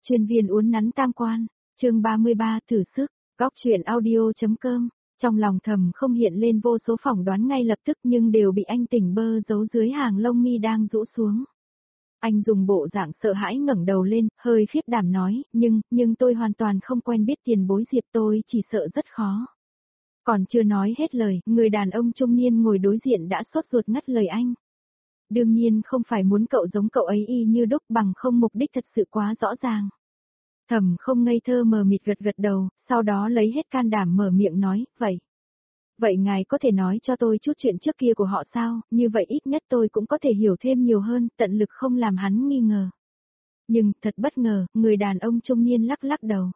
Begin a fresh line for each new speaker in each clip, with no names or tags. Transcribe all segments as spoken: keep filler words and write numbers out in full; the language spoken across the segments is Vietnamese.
Chuyên viên uốn nắn tam quan, chương ba mươi ba thử sức, góc chuyện audio.com. Trong lòng Thẩm Không hiện lên vô số phỏng đoán ngay lập tức nhưng đều bị anh tỉnh bơ giấu dưới hàng lông mi đang rũ xuống. Anh dùng bộ dạng sợ hãi ngẩng đầu lên, hơi khiếp đảm nói, nhưng, nhưng tôi hoàn toàn không quen biết tiền bối Diệp, tôi chỉ sợ rất khó. Còn chưa nói hết lời, người đàn ông trung niên ngồi đối diện đã sốt ruột ngắt lời anh. Đương nhiên không phải muốn cậu giống cậu ấy y như đúc, bằng không mục đích thật sự quá rõ ràng. Thẩm Không ngây thơ mờ mịt gật gật đầu, sau đó lấy hết can đảm mở miệng nói, vậy. Vậy ngài có thể nói cho tôi chút chuyện trước kia của họ sao, như vậy ít nhất tôi cũng có thể hiểu thêm nhiều hơn, tận lực không làm hắn nghi ngờ. Nhưng, thật bất ngờ, người đàn ông trung niên lắc lắc đầu.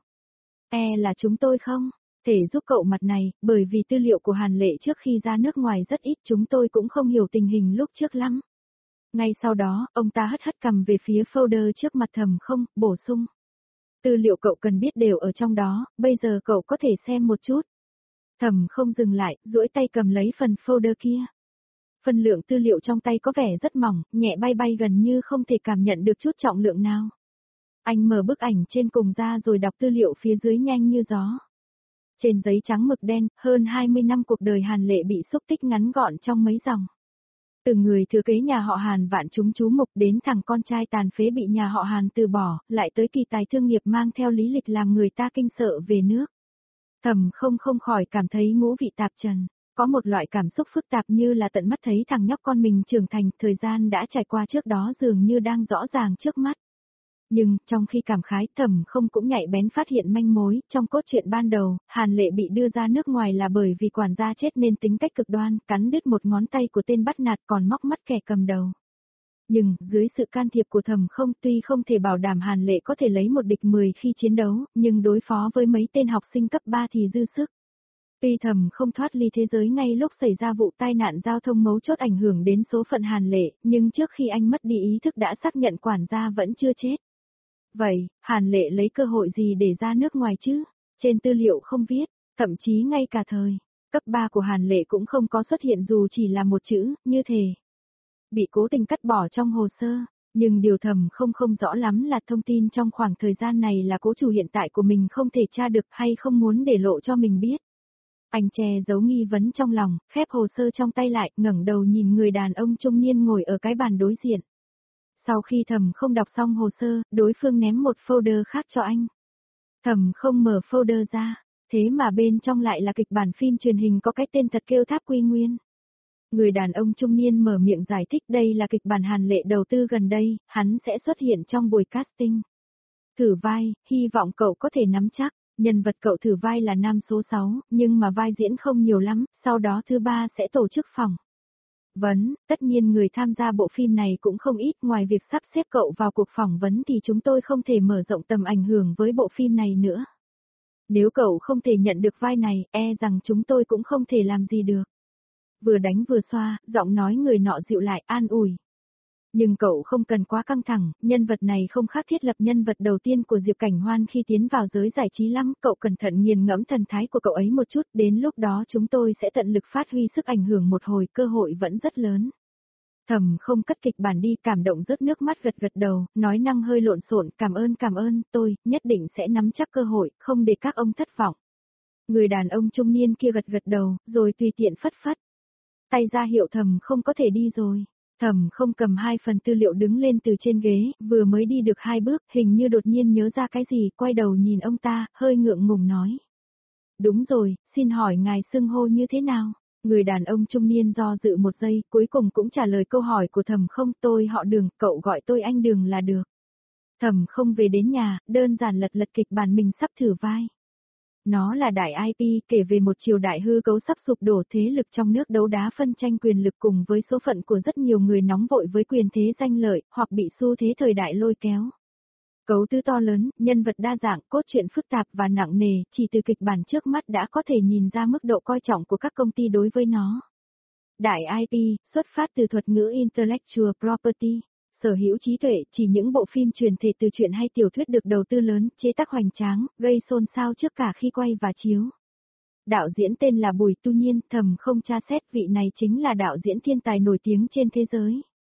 E là chúng tôi không thể giúp cậu mặt này, bởi vì tư liệu của Hàn Lệ trước khi ra nước ngoài rất ít, chúng tôi cũng không hiểu tình hình lúc trước lắm. Ngay sau đó, ông ta hất hất cầm về phía folder trước mặt Thẩm Không, bổ sung. Tư liệu cậu cần biết đều ở trong đó, bây giờ cậu có thể xem một chút. Thẩm Không dừng lại, duỗi tay cầm lấy phần folder kia. Phần lượng tư liệu trong tay có vẻ rất mỏng, nhẹ bay bay gần như không thể cảm nhận được chút trọng lượng nào. Anh mở bức ảnh trên cùng ra rồi đọc tư liệu phía dưới nhanh như gió. Trên giấy trắng mực đen, hơn hai mươi năm cuộc đời Hàn Lệ bị xúc tích ngắn gọn trong mấy dòng. Từ người thừa kế nhà họ Hàn vạn chúng chú mục đến thằng con trai tàn phế bị nhà họ Hàn từ bỏ, lại tới kỳ tài thương nghiệp mang theo lý lịch làm người ta kinh sợ về nước. Thẩm Không không khỏi cảm thấy ngũ vị tạp trần, có một loại cảm xúc phức tạp như là tận mắt thấy thằng nhóc con mình trưởng thành, thời gian đã trải qua trước đó dường như đang rõ ràng trước mắt. Nhưng, trong khi cảm khái, Thẩm Không cũng nhạy bén phát hiện manh mối, trong cốt truyện ban đầu, Hàn Lệ bị đưa ra nước ngoài là bởi vì quản gia chết nên tính cách cực đoan, cắn đứt một ngón tay của tên bắt nạt còn móc mắt kẻ cầm đầu. Nhưng, dưới sự can thiệp của Thẩm Không, tuy không thể bảo đảm Hàn Lệ có thể lấy một địch mười khi chiến đấu, nhưng đối phó với mấy tên học sinh cấp ba thì dư sức. Tuy Thẩm Không thoát ly thế giới ngay lúc xảy ra vụ tai nạn giao thông mấu chốt ảnh hưởng đến số phận Hàn Lệ, nhưng trước khi anh mất đi ý thức đã xác nhận quản gia vẫn chưa chết. Vậy, Hàn Lệ lấy cơ hội gì để ra nước ngoài chứ? Trên tư liệu không viết, thậm chí ngay cả thời cấp ba của Hàn Lệ cũng không có xuất hiện dù chỉ là một chữ, như thế. Bị cố tình cắt bỏ trong hồ sơ, nhưng điều Thẩm Không không rõ lắm là thông tin trong khoảng thời gian này là cố chủ hiện tại của mình không thể tra được hay không muốn để lộ cho mình biết. Anh che giấu nghi vấn trong lòng, khép hồ sơ trong tay lại, ngẩng đầu nhìn người đàn ông trung niên ngồi ở cái bàn đối diện. Sau khi Thẩm Không đọc xong hồ sơ, đối phương ném một folder khác cho anh. Thẩm Không mở folder ra, thế mà bên trong lại là kịch bản phim truyền hình có cái tên thật kêu Tháp Quy Nguyên. Người đàn ông trung niên mở miệng giải thích đây là kịch bản Hàn Lệ đầu tư gần đây, hắn sẽ xuất hiện trong buổi casting. Thử vai, hy vọng cậu có thể nắm chắc, nhân vật cậu thử vai là nam số sáu, nhưng mà vai diễn không nhiều lắm, sau đó thứ ba sẽ tổ chức phỏng vấn, tất nhiên người tham gia bộ phim này cũng không ít, ngoài việc sắp xếp cậu vào cuộc phỏng vấn thì chúng tôi không thể mở rộng tầm ảnh hưởng với bộ phim này nữa. Nếu cậu không thể nhận được vai này, e rằng chúng tôi cũng không thể làm gì được. Vừa đánh vừa xoa, giọng nói người nọ dịu lại, an ủi. Nhưng cậu không cần quá căng thẳng, nhân vật này không khác thiết lập nhân vật đầu tiên của Diệp Cảnh Hoan khi tiến vào giới giải trí lắm, cậu cẩn thận nghiền ngẫm thần thái của cậu ấy một chút, đến lúc đó chúng tôi sẽ tận lực phát huy sức ảnh hưởng một hồi, cơ hội vẫn rất lớn. Thẩm Không cất kịch bản đi, cảm động rớt nước mắt gật gật đầu, nói năng hơi lộn xộn, cảm ơn cảm ơn, tôi nhất định sẽ nắm chắc cơ hội, không để các ông thất vọng. Người đàn ông trung niên kia gật gật đầu, rồi tùy tiện phất phất tay ra hiệu Thẩm Không có thể đi rồi. Thẩm Không cầm hai phần tư liệu đứng lên từ trên ghế, vừa mới đi được hai bước, hình như đột nhiên nhớ ra cái gì, quay đầu nhìn ông ta, hơi ngượng ngùng nói. Đúng rồi, xin hỏi ngài xưng hô như thế nào? Người đàn ông trung niên do dự một giây, cuối cùng cũng trả lời câu hỏi của Thẩm Không, tôi họ Đường, cậu gọi tôi anh Đường là được. Thẩm Không về đến nhà, đơn giản lật lật kịch bản mình sắp thử vai. Nó là đại i pê kể về một triều đại hư cấu sắp sụp đổ, thế lực trong nước đấu đá phân tranh quyền lực cùng với số phận của rất nhiều người nóng vội với quyền thế danh lợi, hoặc bị xu thế thời đại lôi kéo. Cấu tư to lớn, nhân vật đa dạng, cốt truyện phức tạp và nặng nề, chỉ từ kịch bản trước mắt đã có thể nhìn ra mức độ coi trọng của các công ty đối với nó. Đại i pê, xuất phát từ thuật ngữ Intellectual Property. Sở hữu trí tuệ, chỉ những bộ phim truyền thể từ truyện hay tiểu thuyết được đầu tư lớn, chế tác hoành tráng, gây xôn xao trước cả khi quay và chiếu. Đạo diễn tên là Bùi Tu Nhiên, Thẩm Không tra xét vị này chính là đạo diễn thiên tài nổi tiếng trên thế giới.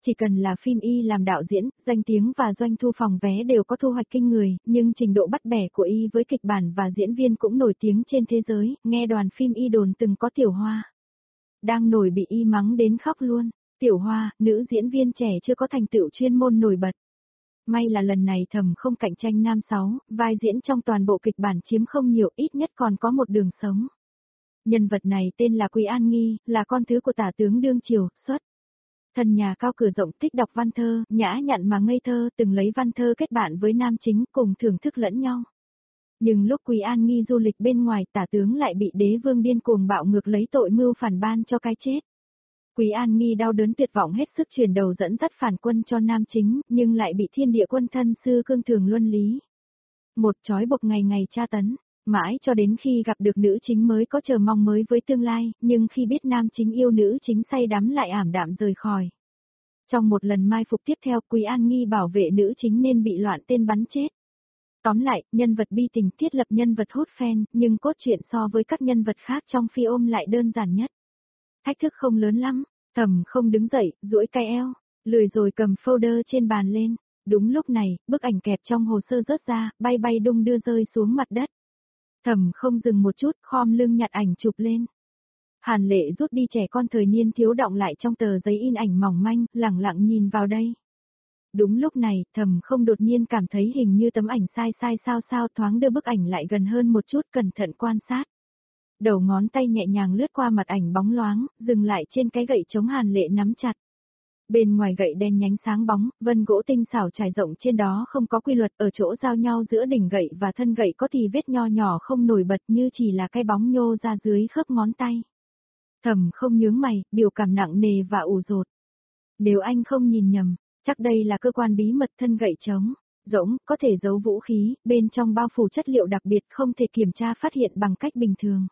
Chỉ cần là phim y làm đạo diễn, danh tiếng và doanh thu phòng vé đều có thu hoạch kinh người, nhưng trình độ bắt bẻ của y với kịch bản và diễn viên cũng nổi tiếng trên thế giới, nghe đoàn phim y đồn từng có Tiểu Hoa. Đang nổi bị y mắng đến khóc luôn. Tiểu Hoa, nữ diễn viên trẻ chưa có thành tựu chuyên môn nổi bật. May là lần này Thầm không cạnh tranh nam sáu, vai diễn trong toàn bộ kịch bản chiếm không nhiều, ít nhất còn có một đường sống. Nhân vật này tên là Quý An Nghi, là con thứ của tả tướng đương triều, xuất. Thân nhà cao cửa rộng, thích đọc văn thơ, nhã nhặn mà ngây thơ, từng lấy văn thơ kết bạn với nam chính cùng thưởng thức lẫn nhau. Nhưng lúc Quý An Nghi du lịch bên ngoài, tả tướng lại bị đế vương điên cuồng bạo ngược lấy tội mưu phản ban cho cái chết. Quý An Nghi đau đớn tuyệt vọng hết sức truyền đầu dẫn dắt phản quân cho nam chính, nhưng lại bị thiên địa quân thân sư cương thường luân lý. Một trói buộc ngày ngày tra tấn, mãi cho đến khi gặp được nữ chính mới có chờ mong mới với tương lai, nhưng khi biết nam chính yêu nữ chính say đắm lại ảm đạm rời khỏi. Trong một lần mai phục tiếp theo, Quý An Nghi bảo vệ nữ chính nên bị loạn tên bắn chết. Tóm lại, nhân vật bi tình thiết lập nhân vật hút fan, nhưng cốt truyện so với các nhân vật khác trong phim lại đơn giản nhất. Thách thức không lớn lắm, Thầm không đứng dậy, duỗi cái eo, lười rồi cầm folder trên bàn lên. Đúng lúc này, bức ảnh kẹp trong hồ sơ rớt ra, bay bay đung đưa rơi xuống mặt đất. Thầm không dừng một chút, khom lưng nhặt ảnh chụp lên. Hàn Lệ rút đi trẻ con thời niên thiếu đọng lại trong tờ giấy in ảnh mỏng manh, lẳng lặng nhìn vào đây. Đúng lúc này, Thầm không đột nhiên cảm thấy hình như tấm ảnh sai sai sao sao, thoáng đưa bức ảnh lại gần hơn một chút, cẩn thận quan sát. Đầu ngón tay nhẹ nhàng lướt qua mặt ảnh bóng loáng, dừng lại trên cái gậy chống Hàn Lệ nắm chặt. Bên ngoài gậy đen nhánh sáng bóng, vân gỗ tinh xảo trải rộng trên đó không có quy luật, ở chỗ giao nhau giữa đỉnh gậy và thân gậy có thì vết nho nhỏ không nổi bật, như chỉ là cái bóng nhô ra dưới khớp ngón tay. Thầm không nhướng mày, biểu cảm nặng nề và ủ rột. Nếu anh không nhìn nhầm, chắc đây là cơ quan bí mật thân gậy trống, rỗng, có thể giấu vũ khí, bên trong bao phủ chất liệu đặc biệt không thể kiểm tra phát hiện bằng cách bình thường.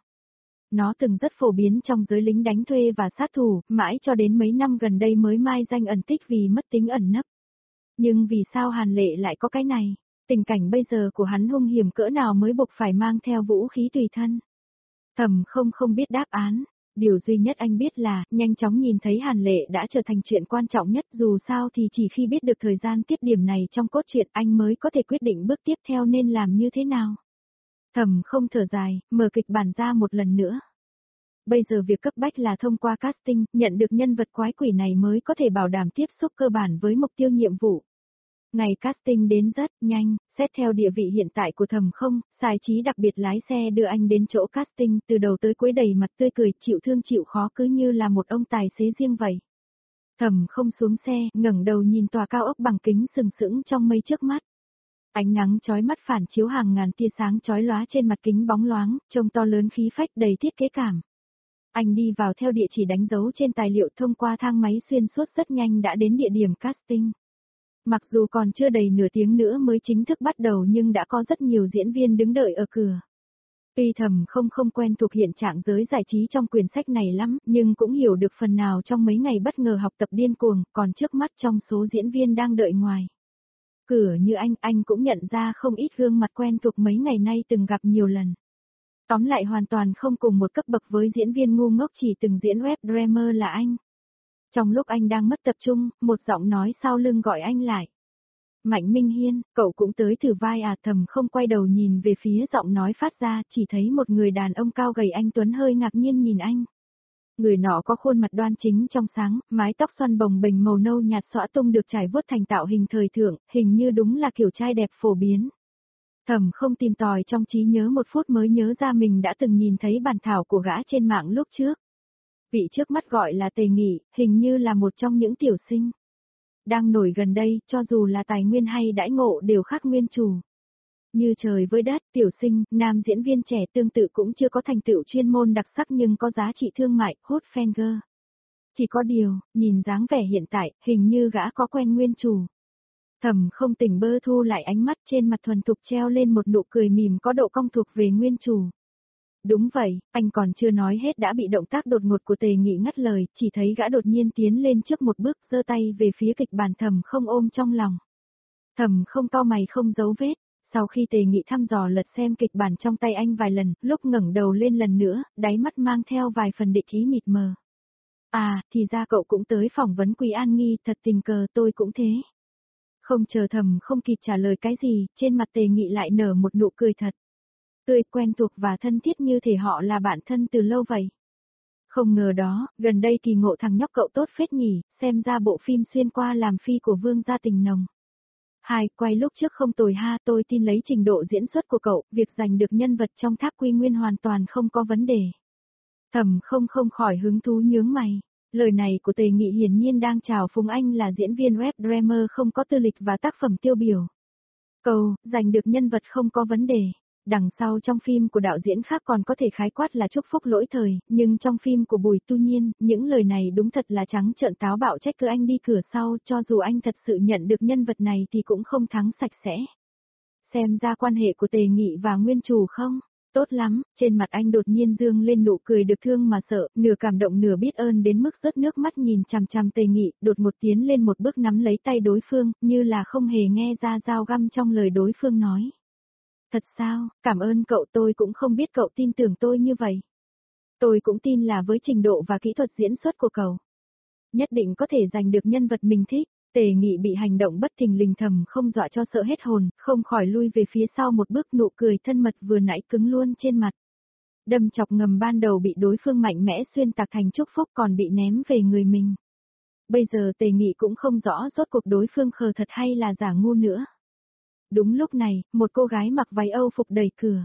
Nó từng rất phổ biến trong giới lính đánh thuê và sát thủ, mãi cho đến mấy năm gần đây mới mai danh ẩn tích vì mất tính ẩn nấp. Nhưng vì sao Hàn Lệ lại có cái này? Tình cảnh bây giờ của hắn hung hiểm cỡ nào mới buộc phải mang theo vũ khí tùy thân? Thầm không không biết đáp án. Điều duy nhất anh biết là, nhanh chóng nhìn thấy Hàn Lệ đã trở thành chuyện quan trọng nhất, dù sao thì chỉ khi biết được thời gian tiếp điểm này trong cốt truyện anh mới có thể quyết định bước tiếp theo nên làm như thế nào. Thầm không thở dài, mở kịch bản ra một lần nữa. Bây giờ việc cấp bách là thông qua casting, nhận được nhân vật quái quỷ này mới có thể bảo đảm tiếp xúc cơ bản với mục tiêu nhiệm vụ. Ngày casting đến rất nhanh, xét theo địa vị hiện tại của Thầm không, Sai Trí đặc biệt lái xe đưa anh đến chỗ casting, từ đầu tới cuối đầy mặt tươi cười, chịu thương chịu khó cứ như là một ông tài xế riêng vậy. Thầm không xuống xe, ngẩng đầu nhìn tòa cao ốc bằng kính sừng sững trong mây trước mắt. Ánh nắng chói mắt phản chiếu hàng ngàn tia sáng chói lóa trên mặt kính bóng loáng, trông to lớn khí phách đầy thiết kế cảm. Anh đi vào theo địa chỉ đánh dấu trên tài liệu, thông qua thang máy xuyên suốt rất nhanh đã đến địa điểm casting. Mặc dù còn chưa đầy nửa tiếng nữa mới chính thức bắt đầu nhưng đã có rất nhiều diễn viên đứng đợi ở cửa. Tuy Thầm không không quen thuộc hiện trạng giới giải trí trong quyển sách này lắm, nhưng cũng hiểu được phần nào trong mấy ngày bất ngờ học tập điên cuồng, còn trước mắt trong số diễn viên đang đợi ngoài. Cửa như anh, anh cũng nhận ra không ít gương mặt quen thuộc mấy ngày nay từng gặp nhiều lần. Tóm lại hoàn toàn không cùng một cấp bậc với diễn viên ngu ngốc chỉ từng diễn web drama là anh. Trong lúc anh đang mất tập trung, một giọng nói sau lưng gọi anh lại. Mạnh Minh Hiên, cậu cũng tới thử vai à? Thầm không quay đầu nhìn về phía giọng nói phát ra, chỉ thấy một người đàn ông cao gầy anh tuấn hơi ngạc nhiên nhìn anh. Người nọ có khuôn mặt đoan chính trong sáng, mái tóc xoăn bồng bềnh màu nâu nhạt xõa tung được trải vuốt thành tạo hình thời thượng, hình như đúng là kiểu trai đẹp phổ biến. Thầm không tìm tòi trong trí nhớ một phút mới nhớ ra mình đã từng nhìn thấy bản thảo của gã trên mạng lúc trước. Vị trước mắt gọi là Tề Nghị, hình như là một trong những tiểu sinh đang nổi gần đây, cho dù là tài nguyên hay đãi ngộ đều khác nguyên chủ. Như trời với đất, tiểu sinh, nam diễn viên trẻ tương tự cũng chưa có thành tựu chuyên môn đặc sắc nhưng có giá trị thương mại, hút fan girl. Chỉ có điều, nhìn dáng vẻ hiện tại, hình như gã có quen nguyên chủ. Thầm không tỉnh bơ thu lại ánh mắt, trên mặt thuần thục treo lên một nụ cười mỉm có độ cong thuộc về nguyên chủ. Đúng vậy, anh còn chưa nói hết đã bị động tác đột ngột của Tề Nghị ngắt lời, chỉ thấy gã đột nhiên tiến lên trước một bước, giơ tay về phía kịch bản. Thầm không ôm trong lòng. Thầm không cau mày không giấu vết, sau khi Tề Nghị thăm dò lật xem kịch bản trong tay anh vài lần, lúc ngẩng đầu lên lần nữa, đáy mắt mang theo vài phần địch ý mịt mờ. À, thì ra cậu cũng tới phỏng vấn Quý An Nghi, thật tình cờ tôi cũng thế. Không chờ Thầm không kịp trả lời cái gì, trên mặt Tề Nghị lại nở một nụ cười thật. Tươi quen thuộc và thân thiết như thể họ là bạn thân từ lâu vậy. Không ngờ đó, gần đây kỳ ngộ thằng nhóc cậu tốt phết nhỉ, xem ra bộ phim xuyên qua làm phi của Vương gia tình nồng. Hai, quay lúc trước không tồi ha, tôi tin lấy trình độ diễn xuất của cậu, việc giành được nhân vật trong Tháp Quy Nguyên hoàn toàn không có vấn đề. Thầm không không khỏi hứng thú nhướng mày. Lời này của Tề Nghị hiển nhiên đang chào phúng anh là diễn viên web drama không có tư lịch và tác phẩm tiêu biểu. Câu, giành được nhân vật không có vấn đề. Đằng sau trong phim của đạo diễn khác còn có thể khái quát là chúc phúc lỗi thời, nhưng trong phim của Bùi Tu Nhiên, những lời này đúng thật là trắng trợn táo bạo trách cứ anh đi cửa sau, cho dù anh thật sự nhận được nhân vật này thì cũng không thắng sạch sẽ. Xem ra quan hệ của Tề Nghị và Nguyên Chủ không? Tốt lắm, trên mặt anh đột nhiên dương lên nụ cười được thương mà sợ, nửa cảm động nửa biết ơn đến mức rớt nước mắt nhìn chằm chằm Tề Nghị, đột một tiến lên một bước nắm lấy tay đối phương, như là không hề nghe ra dao găm trong lời đối phương nói. Thật sao, cảm ơn cậu, tôi cũng không biết cậu tin tưởng tôi như vậy. Tôi cũng tin là với trình độ và kỹ thuật diễn xuất của cậu, nhất định có thể giành được nhân vật mình thích. Tề Nghị bị hành động bất thình lình Thầm không dọa cho sợ hết hồn, không khỏi lui về phía sau một bước, nụ cười thân mật vừa nãy cứng luôn trên mặt. Đâm chọc ngầm ban đầu bị đối phương mạnh mẽ xuyên tạc thành chúc phúc còn bị ném về người mình. Bây giờ Tề Nghị cũng không rõ rốt cuộc đối phương khờ thật hay là giả ngu nữa. Đúng lúc này, một cô gái mặc váy Âu phục đẩy cửa.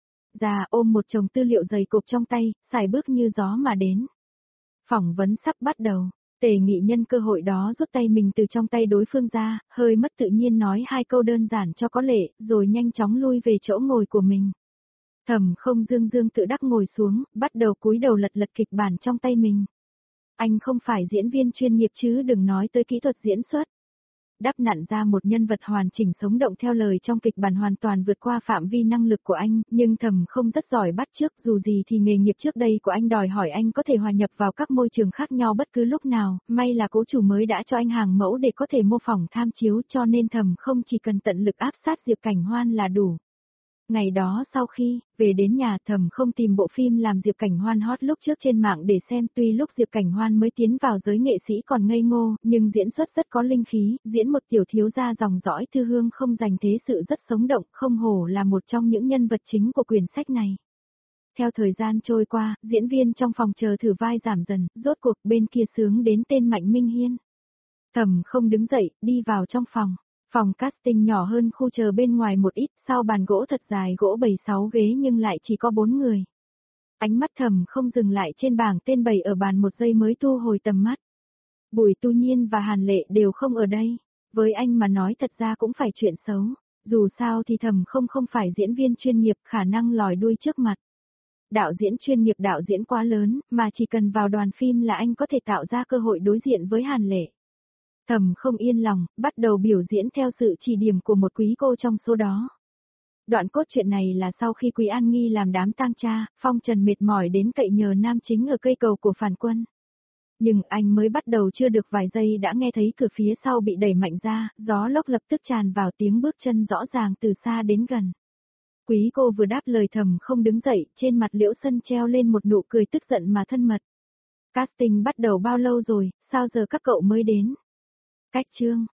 Già ôm một chồng tư liệu dày cộp trong tay, xài bước như gió mà đến. Phỏng vấn sắp bắt đầu. Tề Nghị nhân cơ hội đó rút tay mình từ trong tay đối phương ra, hơi mất tự nhiên nói hai câu đơn giản cho có lệ, rồi nhanh chóng lui về chỗ ngồi của mình. Thầm không dương dương tự đắc ngồi xuống, bắt đầu cúi đầu lật lật kịch bản trong tay mình. Anh không phải diễn viên chuyên nghiệp chứ đừng nói tới kỹ thuật diễn xuất. Đắp nặn ra một nhân vật hoàn chỉnh sống động theo lời trong kịch bản hoàn toàn vượt qua phạm vi năng lực của anh, nhưng Thầm không rất giỏi bắt chước, dù gì thì nghề nghiệp trước đây của anh đòi hỏi anh có thể hòa nhập vào các môi trường khác nhau bất cứ lúc nào, may là cố chủ mới đã cho anh hàng mẫu để có thể mô phỏng tham chiếu, cho nên Thầm không chỉ cần tận lực áp sát Diệp Cảnh Hoan là đủ. Ngày đó sau khi về đến nhà Thầm không tìm bộ phim làm Diệp Cảnh Hoan hot lúc trước trên mạng để xem, tuy lúc Diệp Cảnh Hoan mới tiến vào giới nghệ sĩ còn ngây ngô, nhưng diễn xuất rất có linh khí, diễn một tiểu thiếu gia dòng dõi thư hương không dành thế sự rất sống động, không hổ là một trong những nhân vật chính của quyển sách này. Theo thời gian trôi qua, diễn viên trong phòng chờ thử vai giảm dần, rốt cuộc bên kia sướng đến tên Mạnh Minh Hiên. Thầm không đứng dậy, đi vào trong phòng. Phòng casting nhỏ hơn khu chờ bên ngoài một ít, sau bàn gỗ thật dài gỗ bày sáu ghế nhưng lại chỉ có bốn người. Ánh mắt Thầm không dừng lại trên bảng tên bày ở bàn một giây mới thu hồi tầm mắt. Bùi Tu Nhiên và Hàn Lệ đều không ở đây. Với anh mà nói thật ra cũng phải chuyện xấu. Dù sao thì Thầm không không phải diễn viên chuyên nghiệp, khả năng lòi đuôi trước mặt. Đạo diễn chuyên nghiệp đạo diễn quá lớn, mà chỉ cần vào đoàn phim là anh có thể tạo ra cơ hội đối diện với Hàn Lệ. Thầm không yên lòng, bắt đầu biểu diễn theo sự chỉ điểm của một quý cô trong số đó. Đoạn cốt truyện này là sau khi Quý An Nghi làm đám tang cha, Phong Trần mệt mỏi đến cậy nhờ nam chính ở cây cầu của phản quân. Nhưng anh mới bắt đầu chưa được vài giây đã nghe thấy cửa phía sau bị đẩy mạnh ra, gió lốc lập tức tràn vào, tiếng bước chân rõ ràng từ xa đến gần. Quý cô vừa đáp lời Thầm không đứng dậy, trên mặt Liễu Sân treo lên một nụ cười tức giận mà thân mật. Casting bắt đầu bao lâu rồi, sao giờ các cậu mới đến? Cách chương